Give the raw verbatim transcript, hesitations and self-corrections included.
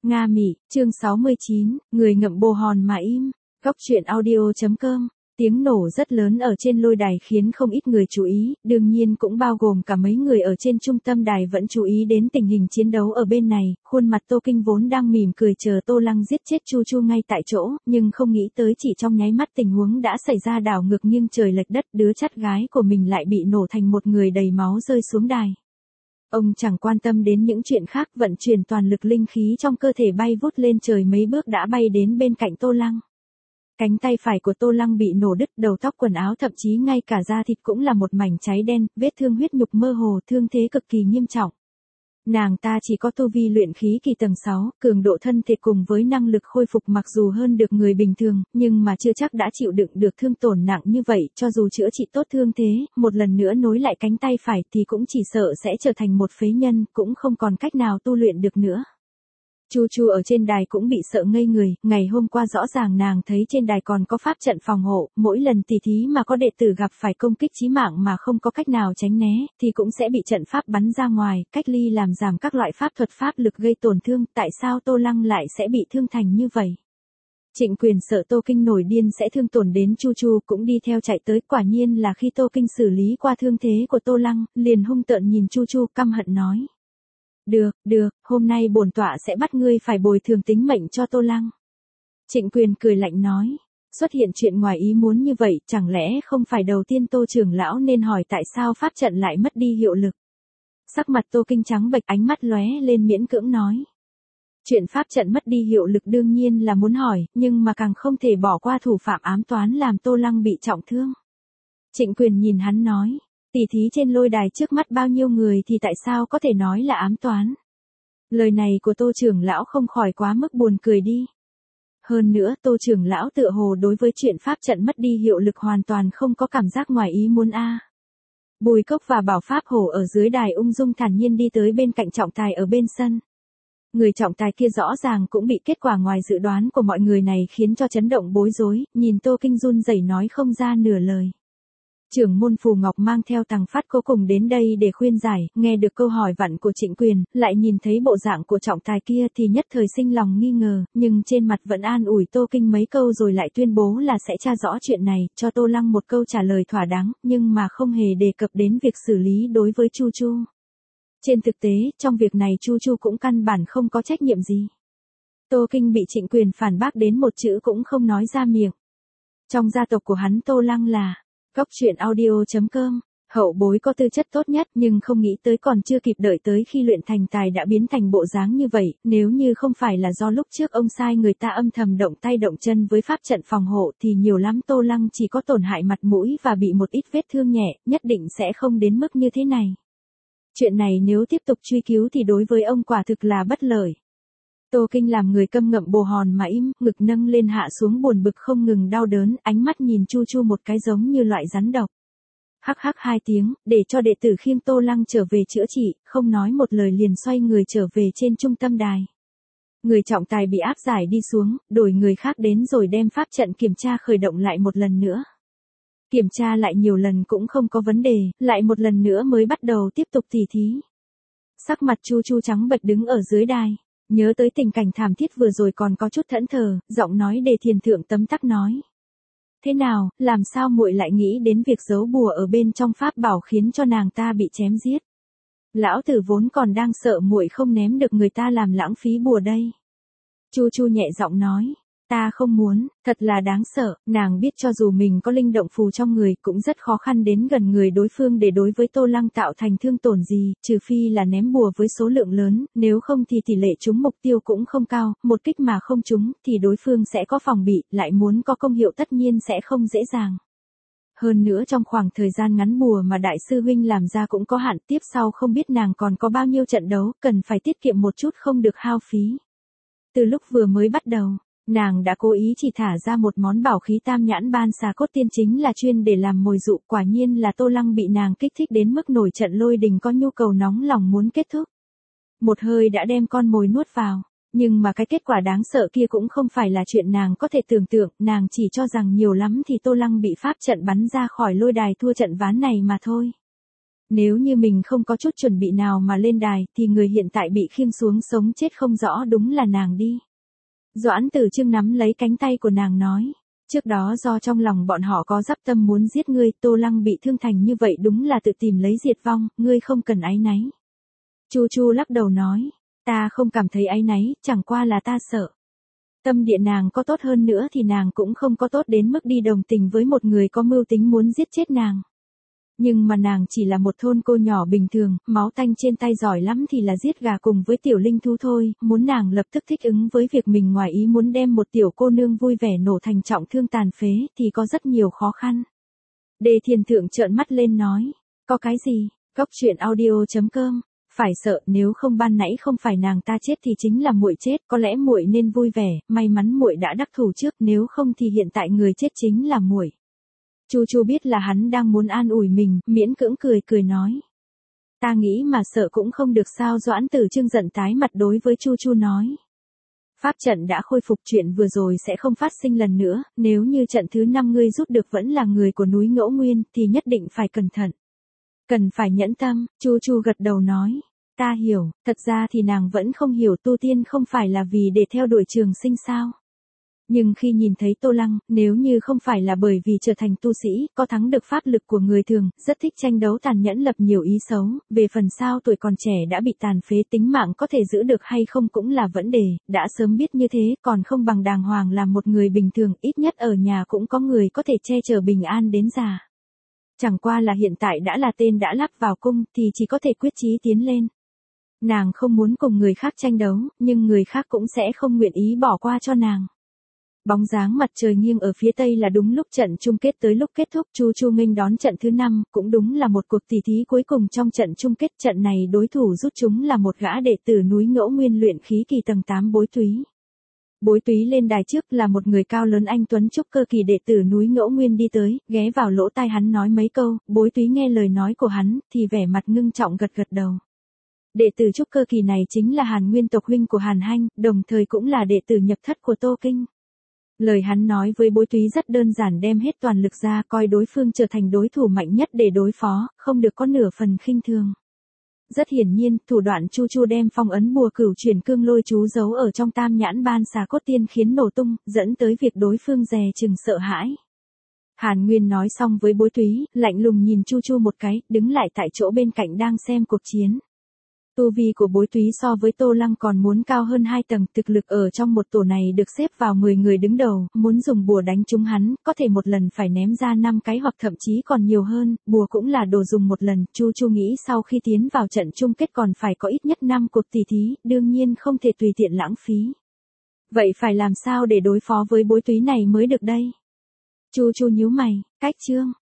Nga Mị, chương sáu mươi chín, người ngậm bồ hòn mà im. Góc truyện audio chấm com. Tiếng nổ rất lớn ở trên lôi đài khiến không ít người chú ý, đương nhiên cũng bao gồm cả mấy người ở trên trung tâm đài vẫn chú ý đến tình hình chiến đấu ở bên này. Khuôn mặt Tô Kinh vốn đang mỉm cười chờ Tô Lăng giết chết Chu Chu ngay tại chỗ, nhưng không nghĩ tới chỉ trong nháy mắt tình huống đã xảy ra, đảo ngược nghiêng trời lệch đất, đứa chắt gái của mình lại bị nổ thành một người đầy máu rơi xuống đài. Ông chẳng quan tâm đến những chuyện khác, vận chuyển toàn lực linh khí trong cơ thể bay vút lên trời mấy bước đã bay đến bên cạnh Tô Lăng. Cánh tay phải của Tô Lăng bị nổ đứt, đầu tóc quần áo thậm chí ngay cả da thịt cũng là một mảnh cháy đen, vết thương huyết nhục mơ hồ, thương thế cực kỳ nghiêm trọng. Nàng ta chỉ có tu vi luyện khí kỳ tầng sáu, cường độ thân thể cùng với năng lực khôi phục mặc dù hơn được người bình thường, nhưng mà chưa chắc đã chịu đựng được thương tổn nặng như vậy, cho dù chữa trị tốt thương thế, một lần nữa nối lại cánh tay phải thì cũng chỉ sợ sẽ trở thành một phế nhân, cũng không còn cách nào tu luyện được nữa. Chu Chu ở trên đài cũng bị sợ ngây người, ngày hôm qua rõ ràng nàng thấy trên đài còn có pháp trận phòng hộ, mỗi lần tỉ thí mà có đệ tử gặp phải công kích chí mạng mà không có cách nào tránh né, thì cũng sẽ bị trận pháp bắn ra ngoài, cách ly làm giảm các loại pháp thuật pháp lực gây tổn thương, tại sao Tô Lăng lại sẽ bị thương thành như vậy? Trịnh Quyền sợ Tô Kinh nổi điên sẽ thương tổn đến Chu Chu cũng đi theo chạy tới, quả nhiên là khi Tô Kinh xử lý qua thương thế của Tô Lăng, liền hung tợn nhìn Chu Chu căm hận nói. Được, được, hôm nay bổn tọa sẽ bắt ngươi phải bồi thường tính mệnh cho Tô Lăng. Trịnh Quyền cười lạnh nói, xuất hiện chuyện ngoài ý muốn như vậy, chẳng lẽ không phải đầu tiên Tô trưởng lão nên hỏi tại sao pháp trận lại mất đi hiệu lực. Sắc mặt Tô Kinh trắng bệch, ánh mắt lóe lên miễn cưỡng nói. Chuyện pháp trận mất đi hiệu lực đương nhiên là muốn hỏi, nhưng mà càng không thể bỏ qua thủ phạm ám toán làm Tô Lăng bị trọng thương. Trịnh Quyền nhìn hắn nói. Tỉ thí trên lôi đài trước mắt bao nhiêu người thì tại sao có thể nói là ám toán? Lời này của Tô trưởng lão không khỏi quá mức buồn cười đi. Hơn nữa Tô trưởng lão tựa hồ đối với chuyện pháp trận mất đi hiệu lực hoàn toàn không có cảm giác ngoài ý muốn a. À. Bùi Cốc và Bảo Pháp Hổ ở dưới đài ung dung thản nhiên đi tới bên cạnh trọng tài ở bên sân. Người trọng tài kia rõ ràng cũng bị kết quả ngoài dự đoán của mọi người này khiến cho chấn động bối rối, nhìn Tô Kinh run rẩy nói không ra nửa lời. Trưởng môn Phù Ngọc mang theo Tằng Phát Cố cùng đến đây để khuyên giải, nghe được câu hỏi vặn của Trịnh Quyền, lại nhìn thấy bộ dạng của trọng tài kia thì nhất thời sinh lòng nghi ngờ, nhưng trên mặt vẫn an ủi Tô Kinh mấy câu rồi lại tuyên bố là sẽ tra rõ chuyện này, cho Tô Lăng một câu trả lời thỏa đáng, nhưng mà không hề đề cập đến việc xử lý đối với Chu Chu. Trên thực tế, trong việc này Chu Chu cũng căn bản không có trách nhiệm gì. Tô Kinh bị Trịnh Quyền phản bác đến một chữ cũng không nói ra miệng. Trong gia tộc của hắn Tô Lăng là Góc truyện audio chấm com, hậu bối có tư chất tốt nhất nhưng không nghĩ tới còn chưa kịp đợi tới khi luyện thành tài đã biến thành bộ dáng như vậy, nếu như không phải là do lúc trước ông sai người ta âm thầm động tay động chân với pháp trận phòng hộ thì nhiều lắm Tô Lăng chỉ có tổn hại mặt mũi và bị một ít vết thương nhẹ, nhất định sẽ không đến mức như thế này. Chuyện này nếu tiếp tục truy cứu thì đối với ông quả thực là bất lợi. Tô Kinh làm người câm ngậm bồ hòn mà im, ngực nâng lên hạ xuống buồn bực không ngừng đau đớn, ánh mắt nhìn Chu Chu một cái giống như loại rắn độc. Hắc hắc hai tiếng, để cho đệ tử khiêng Tô Lăng trở về chữa trị, không nói một lời liền xoay người trở về trên trung tâm đài. Người trọng tài bị áp giải đi xuống, đổi người khác đến rồi đem pháp trận kiểm tra khởi động lại một lần nữa. Kiểm tra lại nhiều lần cũng không có vấn đề, lại một lần nữa mới bắt đầu tiếp tục tỉ thí. Sắc mặt Chu Chu trắng bệch đứng ở dưới đài. Nhớ tới tình cảnh thảm thiết vừa rồi còn có chút thẫn thờ, giọng nói Đề Thiền Thượng tấm tắc nói. Thế nào, làm sao muội lại nghĩ đến việc giấu bùa ở bên trong pháp bảo khiến cho nàng ta bị chém giết? Lão tử vốn còn đang sợ muội không ném được người ta làm lãng phí bùa đây. Chu Chu nhẹ giọng nói. Ta không muốn, thật là đáng sợ, nàng biết cho dù mình có linh động phù trong người cũng rất khó khăn đến gần người đối phương để đối với Tô Lăng tạo thành thương tổn gì, trừ phi là ném bùa với số lượng lớn, nếu không thì tỷ lệ trúng mục tiêu cũng không cao, một kích mà không trúng thì đối phương sẽ có phòng bị, lại muốn có công hiệu tất nhiên sẽ không dễ dàng. Hơn nữa trong khoảng thời gian ngắn bùa mà đại sư huynh làm ra cũng có hạn, tiếp sau không biết nàng còn có bao nhiêu trận đấu, cần phải tiết kiệm một chút không được hao phí. Từ lúc vừa mới bắt đầu, nàng đã cố ý chỉ thả ra một món bảo khí tam nhãn ban xà cốt tiên chính là chuyên để làm mồi dụ, quả nhiên là Tô Lăng bị nàng kích thích đến mức nổi trận lôi đình có nhu cầu nóng lòng muốn kết thúc. Một hơi đã đem con mồi nuốt vào, nhưng mà cái kết quả đáng sợ kia cũng không phải là chuyện nàng có thể tưởng tượng, nàng chỉ cho rằng nhiều lắm thì Tô Lăng bị pháp trận bắn ra khỏi lôi đài thua trận ván này mà thôi. Nếu như mình không có chút chuẩn bị nào mà lên đài, thì người hiện tại bị khiêng xuống sống chết không rõ đúng là nàng đi. Doãn Tử Trương nắm lấy cánh tay của nàng nói. Trước đó do trong lòng bọn họ có dắp tâm muốn giết ngươi, Tô Lăng bị thương thành như vậy đúng là tự tìm lấy diệt vong, ngươi không cần áy náy. Chu Chu lắc đầu nói. Ta không cảm thấy áy náy, chẳng qua là ta sợ. Tâm địa nàng có tốt hơn nữa thì nàng cũng không có tốt đến mức đi đồng tình với một người có mưu tính muốn giết chết nàng. Nhưng mà nàng chỉ là một thôn cô nhỏ bình thường, máu tanh trên tay giỏi lắm thì là giết gà cùng với tiểu linh thú thôi, muốn nàng lập tức thích ứng với việc mình ngoài ý muốn đem một tiểu cô nương vui vẻ nổ thành trọng thương tàn phế thì có rất nhiều khó khăn. Đề Thiền Thượng trợn mắt lên nói, có cái gì, Góc Truyện Audio chấm com, phải sợ nếu không ban nãy không phải nàng ta chết thì chính là muội chết, có lẽ muội nên vui vẻ, may mắn muội đã đắc thủ trước nếu không thì hiện tại người chết chính là muội. Chu Chu biết là hắn đang muốn an ủi mình, miễn cưỡng cười cười nói. Ta nghĩ mà sợ cũng không được sao. Doãn Tử Trương giận tái mặt đối với Chu Chu nói. Pháp trận đã khôi phục, chuyện vừa rồi sẽ không phát sinh lần nữa, nếu như trận thứ năm ngươi rút được vẫn là người của núi Ngẫu Nguyên thì nhất định phải cẩn thận. Cần phải nhẫn tâm, Chu Chu gật đầu nói. Ta hiểu, thật ra thì nàng vẫn không hiểu tu tiên không phải là vì để theo đuổi trường sinh sao. Nhưng khi nhìn thấy Tô Lăng, nếu như không phải là bởi vì trở thành tu sĩ, có thắng được pháp lực của người thường, rất thích tranh đấu tàn nhẫn lập nhiều ý xấu, về phần sao tuổi còn trẻ đã bị tàn phế tính mạng có thể giữ được hay không cũng là vấn đề, đã sớm biết như thế còn không bằng đàng hoàng làm một người bình thường, ít nhất ở nhà cũng có người có thể che chở bình an đến già. Chẳng qua là hiện tại đã là tên đã lắp vào cung thì chỉ có thể quyết chí tiến lên. Nàng không muốn cùng người khác tranh đấu, nhưng người khác cũng sẽ không nguyện ý bỏ qua cho nàng. Bóng dáng mặt trời nghiêng ở phía tây là đúng lúc trận chung kết tới lúc kết thúc. Chu Chu nghênh đón trận thứ năm, cũng đúng là một cuộc tỷ thí cuối cùng trong trận chung kết. Trận này đối thủ rút chúng là một gã đệ tử núi Ngẫu Nguyên luyện khí kỳ tầng tám Bối Túy. Bối Túy lên đài trước là một người cao lớn anh tuấn trúc cơ kỳ đệ tử núi Ngẫu Nguyên đi tới, ghé vào lỗ tai hắn nói mấy câu, Bối Túy nghe lời nói của hắn, thì vẻ mặt ngưng trọng gật gật đầu. Đệ tử trúc cơ kỳ này chính là Hàn Nguyên tộc huynh của Hàn Hanh, đồng thời cũng là đệ tử nhập thất của Tô Kinh. Lời hắn nói với Bối Túy rất đơn giản, đem hết toàn lực ra, coi đối phương trở thành đối thủ mạnh nhất để đối phó, không được có nửa phần khinh thường. Rất hiển nhiên, thủ đoạn Chu Chu đem phong ấn bùa cửu chuyển cương lôi chú giấu ở trong tam nhãn ban xà cốt tiên khiến nổ tung, dẫn tới việc đối phương dè chừng sợ hãi. Hàn Nguyên nói xong với Bối Túy, lạnh lùng nhìn Chu Chu một cái, đứng lại tại chỗ bên cạnh đang xem cuộc chiến. Tu vi của Bối Túy so với Tô Lăng còn muốn cao hơn hai tầng, thực lực ở trong một tổ này được xếp vào mười người đứng đầu, muốn dùng bùa đánh trúng hắn, có thể một lần phải ném ra năm cái hoặc thậm chí còn nhiều hơn, bùa cũng là đồ dùng một lần. Chu Chu nghĩ sau khi tiến vào trận chung kết còn phải có ít nhất năm cuộc tỷ thí, đương nhiên không thể tùy tiện lãng phí. Vậy phải làm sao để đối phó với Bối Túy này mới được đây? Chu Chu nhíu mày, cách chương.